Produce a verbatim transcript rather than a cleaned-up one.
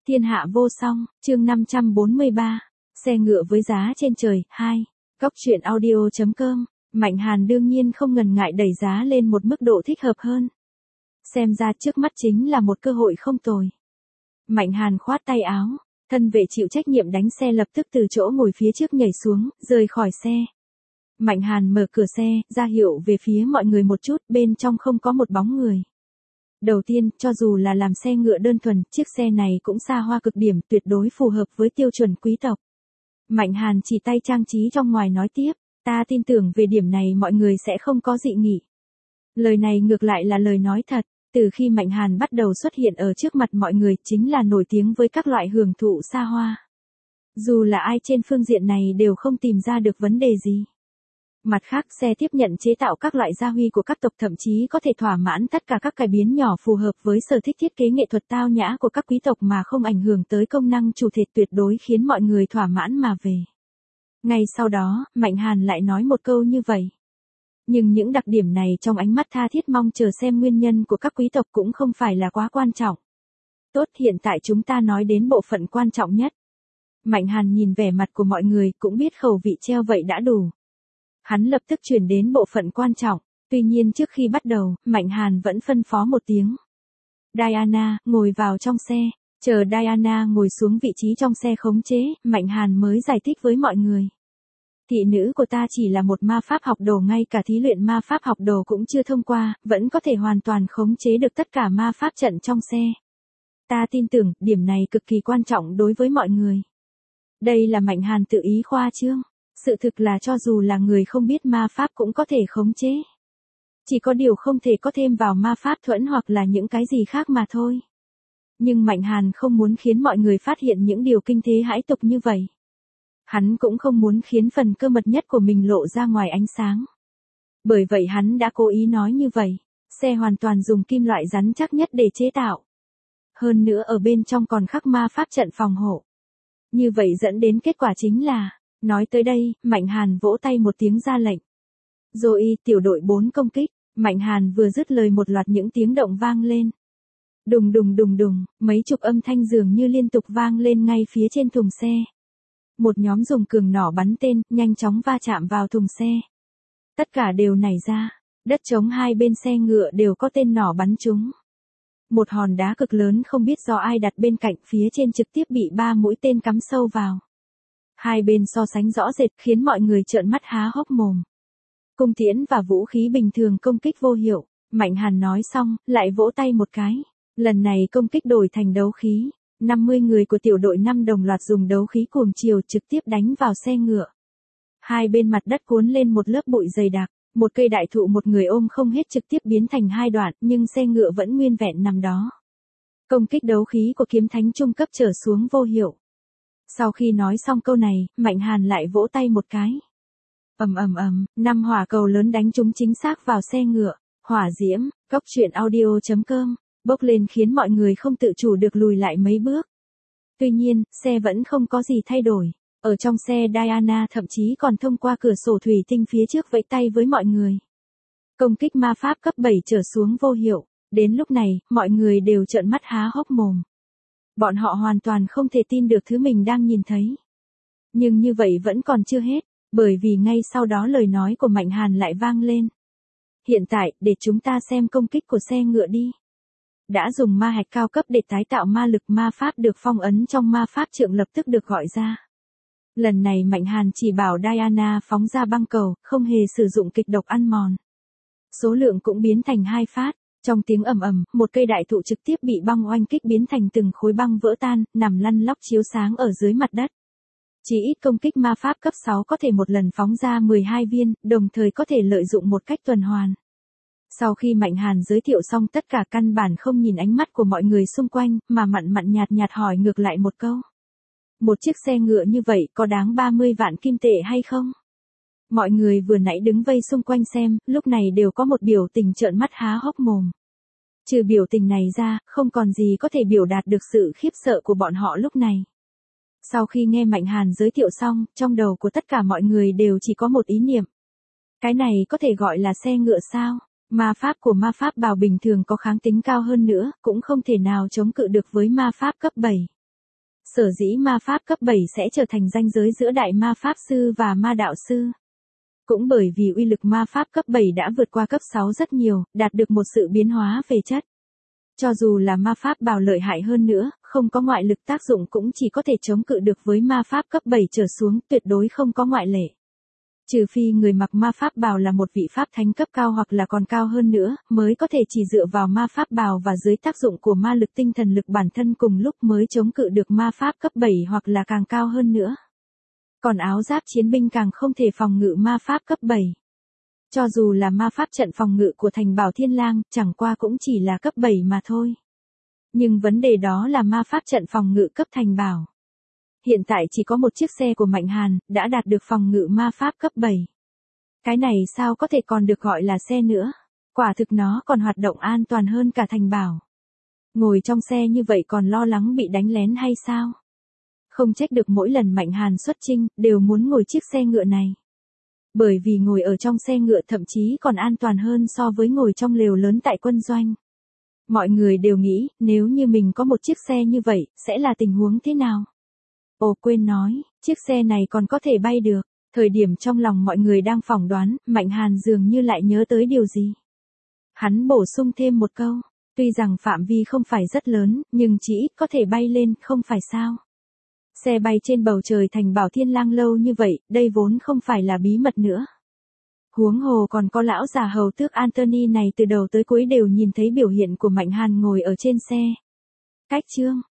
Thiên hạ vô song, chương năm trăm bốn mươi ba, xe ngựa với giá trên trời, hai. Cóc truyện audio chấm com, Mạnh Hàn đương nhiên không ngần ngại đẩy giá lên một mức độ thích hợp hơn. Xem ra trước mắt chính là một cơ hội không tồi. Mạnh Hàn khoát tay áo, thân vệ chịu trách nhiệm đánh xe lập tức từ chỗ ngồi phía trước nhảy xuống, rời khỏi xe. Mạnh Hàn mở cửa xe, ra hiệu về phía mọi người một chút, bên trong không có một bóng người. Đầu tiên, cho dù là làm xe ngựa đơn thuần, chiếc xe này cũng xa hoa cực điểm, tuyệt đối phù hợp với tiêu chuẩn quý tộc. Mạnh Hàn chỉ tay trang trí trong ngoài nói tiếp, ta tin tưởng về điểm này mọi người sẽ không có dị nghị. Lời này ngược lại là lời nói thật, từ khi Mạnh Hàn bắt đầu xuất hiện ở trước mặt mọi người chính là nổi tiếng với các loại hưởng thụ xa hoa. Dù là ai trên phương diện này đều không tìm ra được vấn đề gì. Mặt khác, xe tiếp nhận chế tạo các loại gia huy của các tộc thậm chí có thể thỏa mãn tất cả các cải biến nhỏ phù hợp với sở thích thiết kế nghệ thuật tao nhã của các quý tộc mà không ảnh hưởng tới công năng chủ thể, tuyệt đối khiến mọi người thỏa mãn mà về. Ngay sau đó, Mạnh Hàn lại nói một câu như vậy. Nhưng những đặc điểm này trong ánh mắt tha thiết mong chờ xem nguyên nhân của các quý tộc cũng không phải là quá quan trọng. Tốt, hiện tại chúng ta nói đến bộ phận quan trọng nhất. Mạnh Hàn nhìn vẻ mặt của mọi người cũng biết khẩu vị treo vậy đã đủ. Hắn lập tức chuyển đến bộ phận quan trọng, tuy nhiên trước khi bắt đầu, Mạnh Hàn vẫn phân phó một tiếng. Diana, ngồi vào trong xe, chờ Diana ngồi xuống vị trí trong xe khống chế, Mạnh Hàn mới giải thích với mọi người. Thị nữ của ta chỉ là một ma pháp học đồ, ngay cả thí luyện ma pháp học đồ cũng chưa thông qua, vẫn có thể hoàn toàn khống chế được tất cả ma pháp trận trong xe. Ta tin tưởng, điểm này cực kỳ quan trọng đối với mọi người. Đây là Mạnh Hàn tự ý khoa trương. Sự thực là cho dù là người không biết ma pháp cũng có thể khống chế. Chỉ có điều không thể có thêm vào ma pháp thuẫn hoặc là những cái gì khác mà thôi. Nhưng Mạnh Hàn không muốn khiến mọi người phát hiện những điều kinh thế hãi tục như vậy. Hắn cũng không muốn khiến phần cơ mật nhất của mình lộ ra ngoài ánh sáng. Bởi vậy hắn đã cố ý nói như vậy. Xe hoàn toàn dùng kim loại rắn chắc nhất để chế tạo. Hơn nữa ở bên trong còn khắc ma pháp trận phòng hộ. Như vậy dẫn đến kết quả chính là, nói tới đây, Mạnh Hàn vỗ tay một tiếng ra lệnh. Rồi tiểu đội bốn công kích, Mạnh Hàn vừa dứt lời một loạt những tiếng động vang lên. Đùng đùng đùng đùng, mấy chục âm thanh dường như liên tục vang lên ngay phía trên thùng xe. Một nhóm dùng cường nỏ bắn tên, nhanh chóng va chạm vào thùng xe. Tất cả đều nảy ra, đất trống hai bên xe ngựa đều có tên nỏ bắn trúng. Một hòn đá cực lớn không biết do ai đặt bên cạnh phía trên trực tiếp bị ba mũi tên cắm sâu vào. Hai bên so sánh rõ rệt khiến mọi người trợn mắt há hốc mồm. Cung tiễn và vũ khí bình thường công kích vô hiệu, Mạnh Hàn nói xong, lại vỗ tay một cái. Lần này công kích đổi thành đấu khí. năm mươi người của tiểu đội năm đồng loạt dùng đấu khí cuồng chiều trực tiếp đánh vào xe ngựa. Hai bên mặt đất cuốn lên một lớp bụi dày đặc, một cây đại thụ một người ôm không hết trực tiếp biến thành hai đoạn, nhưng xe ngựa vẫn nguyên vẹn nằm đó. Công kích đấu khí của kiếm thánh trung cấp trở xuống vô hiệu. Sau khi nói xong câu này, Mạnh Hàn lại vỗ tay một cái. Ầm ầm ầm, năm hỏa cầu lớn đánh trúng chính xác vào xe ngựa. Hỏa diễm, cóc truyện audio chấm com, bốc lên khiến mọi người không tự chủ được lùi lại mấy bước. Tuy nhiên, xe vẫn không có gì thay đổi. Ở trong xe Diana thậm chí còn thông qua cửa sổ thủy tinh phía trước vẫy tay với mọi người. Công kích ma pháp cấp bảy trở xuống vô hiệu. Đến lúc này, mọi người đều trợn mắt há hốc mồm. Bọn họ hoàn toàn không thể tin được thứ mình đang nhìn thấy. Nhưng như vậy vẫn còn chưa hết, bởi vì ngay sau đó lời nói của Mạnh Hàn lại vang lên. Hiện tại, để chúng ta xem công kích của xe ngựa đi. Đã dùng ma hạch cao cấp để tái tạo ma lực, ma pháp được phong ấn trong ma pháp trượng lập tức được gọi ra. Lần này Mạnh Hàn chỉ bảo Diana phóng ra băng cầu, không hề sử dụng kịch độc ăn mòn. Số lượng cũng biến thành hai phát. Trong tiếng ầm ầm, một cây đại thụ trực tiếp bị băng oanh kích biến thành từng khối băng vỡ tan, nằm lăn lóc chiếu sáng ở dưới mặt đất. Chỉ ít công kích ma pháp cấp sáu có thể một lần phóng ra mười hai viên, đồng thời có thể lợi dụng một cách tuần hoàn. Sau khi Mạnh Hàn giới thiệu xong tất cả căn bản không nhìn ánh mắt của mọi người xung quanh, mà mặn mặn nhạt nhạt hỏi ngược lại một câu. Một chiếc xe ngựa như vậy có đáng ba mươi vạn kim tệ hay không? Mọi người vừa nãy đứng vây xung quanh xem, lúc này đều có một biểu tình trợn mắt há hốc mồm. Trừ biểu tình này ra, không còn gì có thể biểu đạt được sự khiếp sợ của bọn họ lúc này. Sau khi nghe Mạnh Hàn giới thiệu xong, trong đầu của tất cả mọi người đều chỉ có một ý niệm. Cái này có thể gọi là xe ngựa sao? Ma pháp của ma pháp bào bình thường có kháng tính cao hơn nữa, cũng không thể nào chống cự được với ma pháp cấp bảy. Sở dĩ ma pháp cấp bảy sẽ trở thành ranh giới giữa đại ma pháp sư và ma đạo sư. Cũng bởi vì uy lực ma pháp cấp bảy đã vượt qua cấp sáu rất nhiều, đạt được một sự biến hóa về chất. Cho dù là ma pháp bào lợi hại hơn nữa, không có ngoại lực tác dụng cũng chỉ có thể chống cự được với ma pháp cấp bảy trở xuống, tuyệt đối không có ngoại lệ. Trừ phi người mặc ma pháp bào là một vị pháp thánh cấp cao hoặc là còn cao hơn nữa, mới có thể chỉ dựa vào ma pháp bào và dưới tác dụng của ma lực tinh thần lực bản thân cùng lúc mới chống cự được ma pháp cấp bảy hoặc là càng cao hơn nữa. Còn áo giáp chiến binh càng không thể phòng ngự ma pháp cấp bảy. Cho dù là ma pháp trận phòng ngự của thành bảo Thiên Lang, chẳng qua cũng chỉ là cấp bảy mà thôi. Nhưng vấn đề đó là ma pháp trận phòng ngự cấp thành bảo. Hiện tại chỉ có một chiếc xe của Mạnh Hàn, đã đạt được phòng ngự ma pháp cấp bảy. Cái này sao có thể còn được gọi là xe nữa? Quả thực nó còn hoạt động an toàn hơn cả thành bảo. Ngồi trong xe như vậy còn lo lắng bị đánh lén hay sao? Không trách được mỗi lần Mạnh Hàn xuất chinh, đều muốn ngồi chiếc xe ngựa này. Bởi vì ngồi ở trong xe ngựa thậm chí còn an toàn hơn so với ngồi trong lều lớn tại quân doanh. Mọi người đều nghĩ, nếu như mình có một chiếc xe như vậy, sẽ là tình huống thế nào? Ồ quên nói, chiếc xe này còn có thể bay được. Thời điểm trong lòng mọi người đang phỏng đoán, Mạnh Hàn dường như lại nhớ tới điều gì. Hắn bổ sung thêm một câu, tuy rằng phạm vi không phải rất lớn, nhưng chỉ ít có thể bay lên, không phải sao? Xe bay trên bầu trời thành bảo Thiên Lang lâu như vậy, đây vốn không phải là bí mật nữa. Huống hồ còn có lão già hầu tước Anthony này từ đầu tới cuối đều nhìn thấy biểu hiện của Mạnh Hàn ngồi ở trên xe. Cách chương